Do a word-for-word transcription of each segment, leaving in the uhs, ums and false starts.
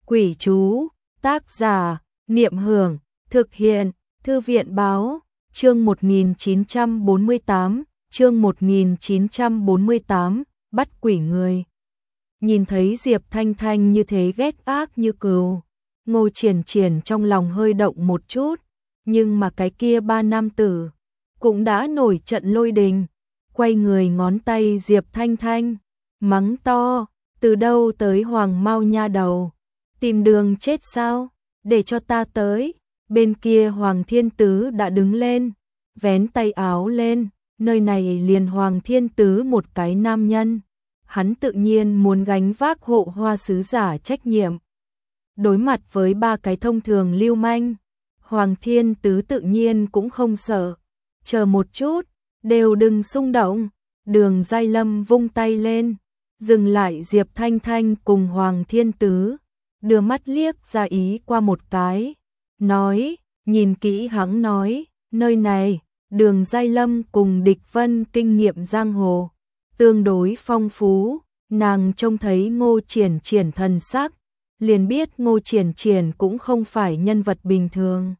Quỷ chú, tác giả, Niệm Hưởng, thực hiện, Thư viện báo, chương một nghìn chín trăm bốn mươi tám, chương một nghìn chín trăm bốn mươi tám, bắt quỷ người. Nhìn thấy Diệp Thanh Thanh như thế ghét ác như cừu, Ngô Triển Triển trong lòng hơi động một chút, nhưng mà cái kia ba nam tử cũng đã nổi trận lôi đình, quay người ngón tay Diệp Thanh Thanh, mắng to, từ đâu tới hoàng mau nha đầu, tìm đường chết sao, để cho ta tới. Bên kia Hoàng Thiên Tứ đã đứng lên, vén tay áo lên, nơi này liền Hoàng Thiên Tứ một cái nam nhân, hắn tự nhiên muốn gánh vác hộ hoa sứ giả trách nhiệm. Đối mặt với ba cái thông thường lưu manh, Hoàng Thiên Tứ tự nhiên cũng không sợ. Chờ một chút, đều đừng xung động. Đường Giai Lâm vung tay lên, dừng lại Diệp Thanh Thanh cùng Hoàng Thiên Tứ, đưa mắt liếc ra ý qua một cái, nói, nhìn kỹ hắn nói, nơi này, Đường Giai Lâm cùng Địch Vân kinh nghiệm giang hồ tương đối phong phú, nàng trông thấy Ngô Triển Triển thần sắc, liền biết Ngô Triển Triển cũng không phải nhân vật bình thường.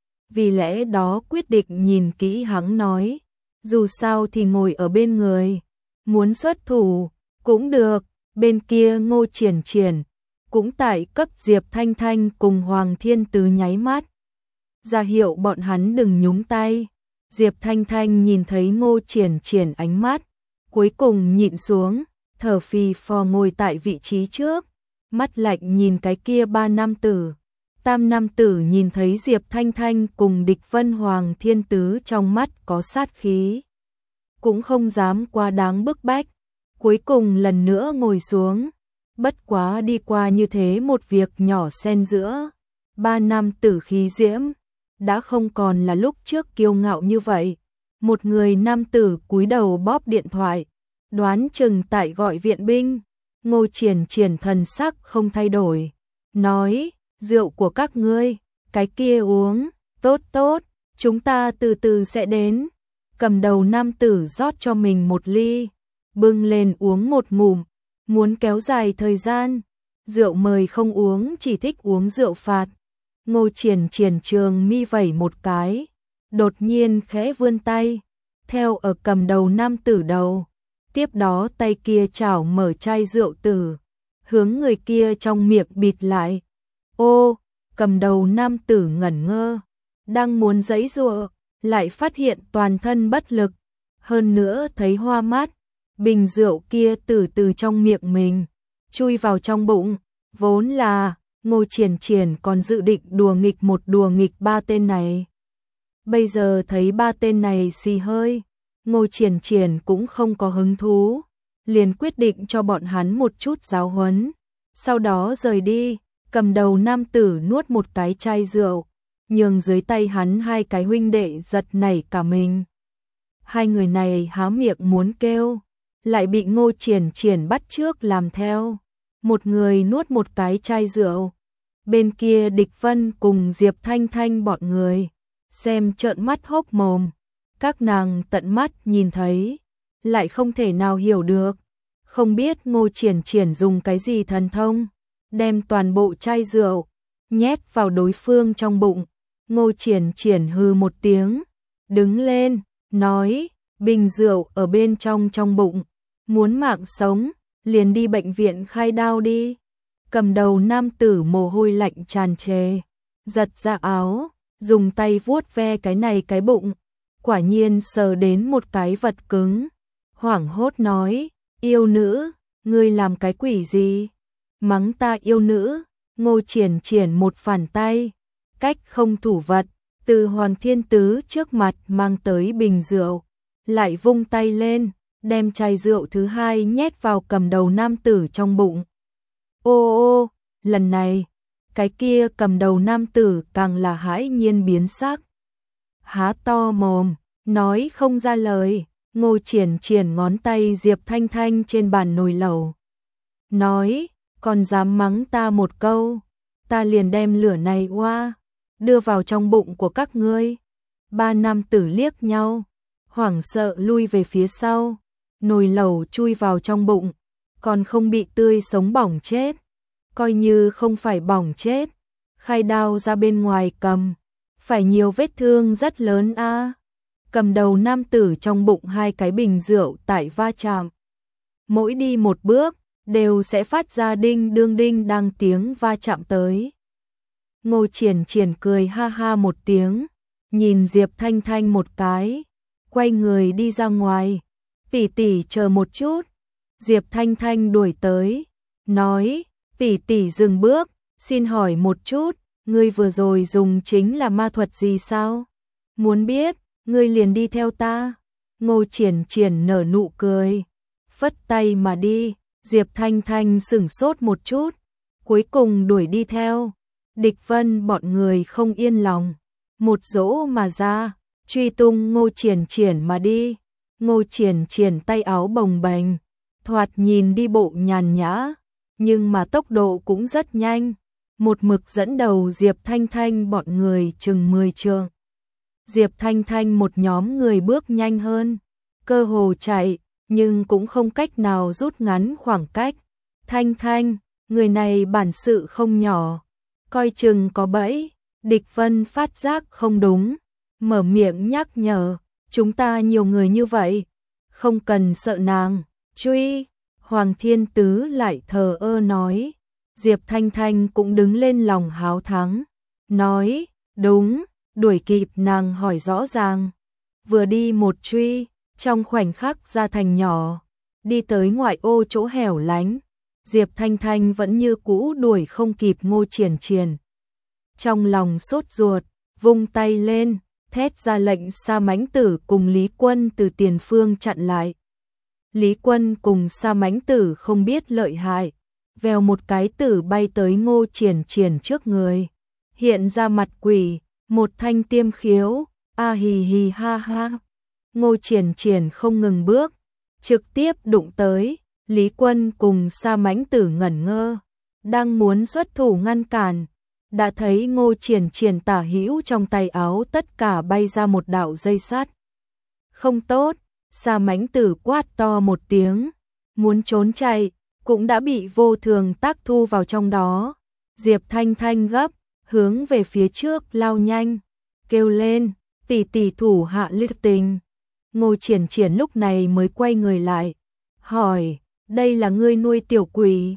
Vì lẽ đó quyết định nhìn kỹ hắn nói, dù sao thì ngồi ở bên người, muốn xuất thủ cũng được. Bên kia Ngô Triển Triển cũng tại cấp Diệp Thanh Thanh cùng Hoàng Thiên Tứ nháy mắt, ra hiệu bọn hắn đừng nhúng tay. Diệp Thanh Thanh nhìn thấy Ngô Triển Triển ánh mắt, cuối cùng nhịn xuống, thở phì phò ngồi tại vị trí trước, mắt lạnh nhìn cái kia ba nam tử. Tam nam tử nhìn thấy Diệp Thanh Thanh cùng Địch Vân, Hoàng Thiên Tứ trong mắt có sát khí, cũng không dám quá đáng bức bách, cuối cùng lần nữa ngồi xuống. Bất quá đi qua như thế một việc nhỏ xen giữa ba nam tử khí diễm, đã không còn là lúc trước kiêu ngạo như vậy. Một người nam tử cúi đầu bóp điện thoại, đoán chừng tại gọi viện binh. Ngô Triển Triển thần sắc không thay đổi, nói, rượu của các ngươi, cái kia uống, tốt tốt, chúng ta từ từ sẽ đến. Cầm đầu nam tử rót cho mình một ly, bưng lên uống một ngụm, muốn kéo dài thời gian. Rượu mời không uống, chỉ thích uống rượu phạt. Ngô Triển Triển trường mi vẩy một cái, đột nhiên khẽ vươn tay, theo ở cầm đầu nam tử đầu, tiếp đó tay kia chảo mở chai rượu tử, hướng người kia trong miệng bịt lại. Ô, cầm đầu nam tử ngẩn ngơ, đang muốn giãy giụa, lại phát hiện toàn thân bất lực, hơn nữa thấy hoa mắt, bình rượu kia từ từ trong miệng mình chui vào trong bụng. Vốn là Ngô Triển Triển còn dự định đùa nghịch một đùa nghịch ba tên này, bây giờ thấy ba tên này xì hơi, Ngô Triển Triển cũng không có hứng thú, liền quyết định cho bọn hắn một chút giáo huấn, sau đó rời đi. Cầm đầu nam tử nuốt một cái chai rượu, nhường dưới tay hắn hai cái huynh đệ giật nảy cả mình. Hai người này há miệng muốn kêu, lại bị Ngô Triển Triển bắt chước làm theo. Một người nuốt một cái chai rượu, bên kia Địch Vân cùng Diệp Thanh Thanh bọn người xem trợn mắt hốc mồm. Các nàng tận mắt nhìn thấy, lại không thể nào hiểu được, không biết Ngô Triển Triển dùng cái gì thần thông, đem toàn bộ chai rượu nhét vào đối phương trong bụng. Ngô Triển Triển hừ một tiếng, đứng lên, nói, bình rượu ở bên trong trong bụng, muốn mạng sống, liền đi bệnh viện khai đao đi. Cầm đầu nam tử mồ hôi lạnh tràn trề, giật ra áo, dùng tay vuốt ve cái này cái bụng, quả nhiên sờ đến một cái vật cứng, hoảng hốt nói, yêu nữ, ngươi làm cái quỷ gì? Mắng ta yêu nữ. Ngô Triển Triển một phản tay, cách không thủ vật, từ Hoàng Thiên Tứ trước mặt mang tới bình rượu, lại vung tay lên, đem chai rượu thứ hai nhét vào cầm đầu nam tử trong bụng. Ô ô, lần này, cái kia cầm đầu nam tử càng là hãi nhiên biến sắc, há to mồm, nói không ra lời. Ngô Triển Triển ngón tay Diệp Thanh Thanh trên bàn nồi lẩu, nói, còn dám mắng ta một câu, ta liền đem lửa này oa đưa vào trong bụng của các ngươi. Ba nam tử liếc nhau, hoảng sợ lui về phía sau, nồi lẩu chui vào trong bụng, còn không bị tươi sống bỏng chết, coi như không phải bỏng chết, khai đao ra bên ngoài cầm, phải nhiều vết thương rất lớn a. Cầm đầu nam tử trong bụng hai cái bình rượu tại va chạm. Mỗi đi một bước, đều sẽ phát ra đinh đương đinh đang tiếng va chạm tới. Ngô Triển Triển cười ha ha một tiếng, nhìn Diệp Thanh Thanh một cái, quay người đi ra ngoài. Tỷ tỷ chờ một chút. Diệp Thanh Thanh đuổi tới, nói, tỷ tỷ dừng bước, xin hỏi một chút, ngươi vừa rồi dùng chính là ma thuật gì sao? Muốn biết, ngươi liền đi theo ta. Ngô Triển Triển nở nụ cười, phất tay mà đi. Diệp Thanh Thanh sửng sốt một chút, cuối cùng đuổi đi theo. Địch Vân bọn người không yên lòng, một dỗ mà ra, truy tung Ngô Triển Triển mà đi. Ngô Triển Triển tay áo bồng bềnh, thoạt nhìn đi bộ nhàn nhã, nhưng mà tốc độ cũng rất nhanh, một mực dẫn đầu Diệp Thanh Thanh bọn người chừng mười trượng. Diệp Thanh Thanh một nhóm người bước nhanh hơn, cơ hồ chạy, nhưng cũng không cách nào rút ngắn khoảng cách. Thanh Thanh, người này bản sự không nhỏ, coi chừng có bẫy. Địch Vân phát giác không đúng, mở miệng nhắc nhở, chúng ta nhiều người như vậy, không cần sợ nàng, truy. Hoàng Thiên Tứ lại thờ ơ nói. Diệp Thanh Thanh cũng đứng lên lòng háo thắng, nói, đúng, đuổi kịp nàng hỏi rõ ràng. Vừa đi một truy, trong khoảnh khắc ra thành nhỏ, đi tới ngoại ô chỗ hẻo lánh, Diệp Thanh Thanh vẫn như cũ đuổi không kịp Ngô Triển Triển. Trong lòng sốt ruột, vung tay lên, thét ra lệnh Sa Mãnh Tử cùng Lý Quân từ tiền phương chặn lại. Lý Quân cùng Sa Mãnh Tử không biết lợi hại, vèo một cái tử bay tới Ngô Triển Triển trước người, hiện ra mặt quỷ, một thanh tiêm khiếu, a hì hì ha ha. Ngô Triển Triển không ngừng bước, trực tiếp đụng tới. Lý Quân cùng Sa Mãnh Tử ngẩn ngơ, đang muốn xuất thủ ngăn cản, đã thấy Ngô Triển Triển tả hữu trong tay áo tất cả bay ra một đạo dây sắt. Không tốt, Sa Mãnh Tử quát to một tiếng, muốn trốn chạy, cũng đã bị vô thường tác thu vào trong đó. Diệp Thanh Thanh gấp, hướng về phía trước lao nhanh, kêu lên, tỷ tỷ thủ hạ liệt tình. Ngô Triển Triển lúc này mới quay người lại, hỏi, đây là ngươi nuôi tiểu quỷ?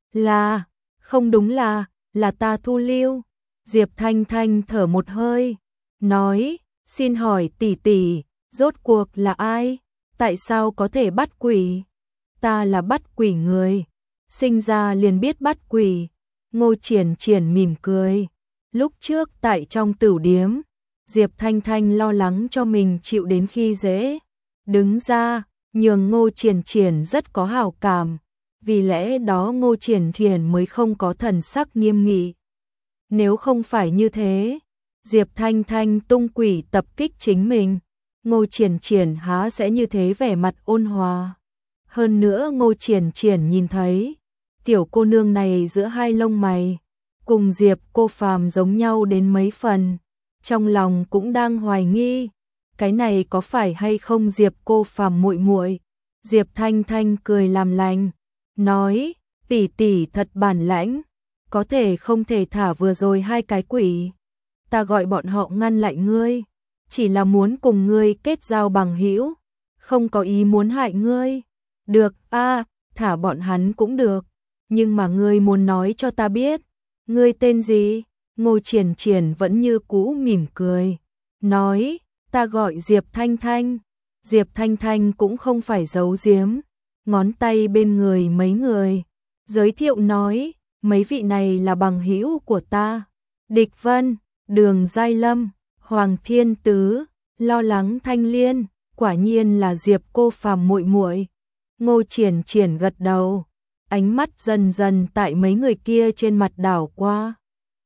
Là, không đúng là, là ta thu lưu. Diệp Thanh Thanh thở một hơi, nói, xin hỏi tỷ tỷ, rốt cuộc là ai? Tại sao có thể bắt quỷ? Ta là bắt quỷ người, sinh ra liền biết bắt quỷ. Ngô Triển Triển mỉm cười, lúc trước tại trong tửu điếm, Diệp Thanh Thanh lo lắng cho mình chịu đến khi dễ, đứng ra, nhường Ngô Triển Triển rất có hảo cảm, vì lẽ đó Ngô Triển Triển mới không có thần sắc nghiêm nghị. Nếu không phải như thế, Diệp Thanh Thanh tung quỷ tập kích chính mình, Ngô Triển Triển há sẽ như thế vẻ mặt ôn hòa. Hơn nữa Ngô Triển Triển nhìn thấy, tiểu cô nương này giữa hai lông mày, cùng Diệp Cô Phàm giống nhau đến mấy phần, trong lòng cũng đang hoài nghi, cái này có phải hay không Diệp Cô Phàm muội muội. Diệp Thanh Thanh cười làm lành, nói, tỷ tỷ thật bản lãnh, có thể không thể thả vừa rồi hai cái quỷ. Ta gọi bọn họ ngăn lại ngươi, chỉ là muốn cùng ngươi kết giao bằng hữu, không có ý muốn hại ngươi. Được, a, thả bọn hắn cũng được, nhưng mà ngươi muốn nói cho ta biết, ngươi tên gì? Ngô Triển Triển vẫn như cũ mỉm cười, nói, ta gọi Diệp Thanh Thanh. Diệp Thanh Thanh cũng không phải giấu giếm, ngón tay bên người mấy người, giới thiệu nói, mấy vị này là bằng hữu của ta. Địch Vân, Đường Giai Lâm, Hoàng Thiên Tứ, Lo Lắng Thanh Liên, quả nhiên là Diệp Cô Phàm muội muội. Ngô Triển Triển gật đầu, ánh mắt dần dần tại mấy người kia trên mặt đảo qua.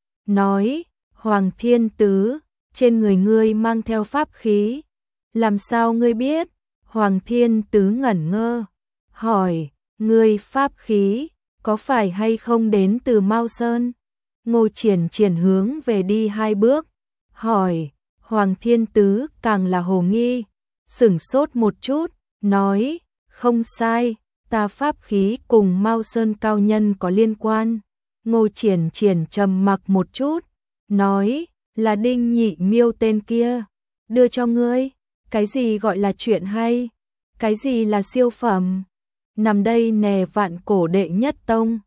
Nói, Hoàng Thiên Tứ, trên người ngươi mang theo pháp khí. Làm sao ngươi biết? Hoàng Thiên Tứ ngẩn ngơ, hỏi, ngươi pháp khí, có phải hay không đến từ Mao Sơn? Ngô Triển Triển hướng về đi hai bước, hỏi, Hoàng Thiên Tứ càng là hồ nghi, sửng sốt một chút, nói, không sai, ta pháp khí cùng Mao Sơn cao nhân có liên quan. Ngô Triển Triển trầm mặc một chút, nói, là Đinh Nhị Miêu tên kia, đưa cho ngươi. Cái gì gọi là chuyện hay? Cái gì là siêu phẩm? Nằm đây nè, vạn cổ đệ nhất tông.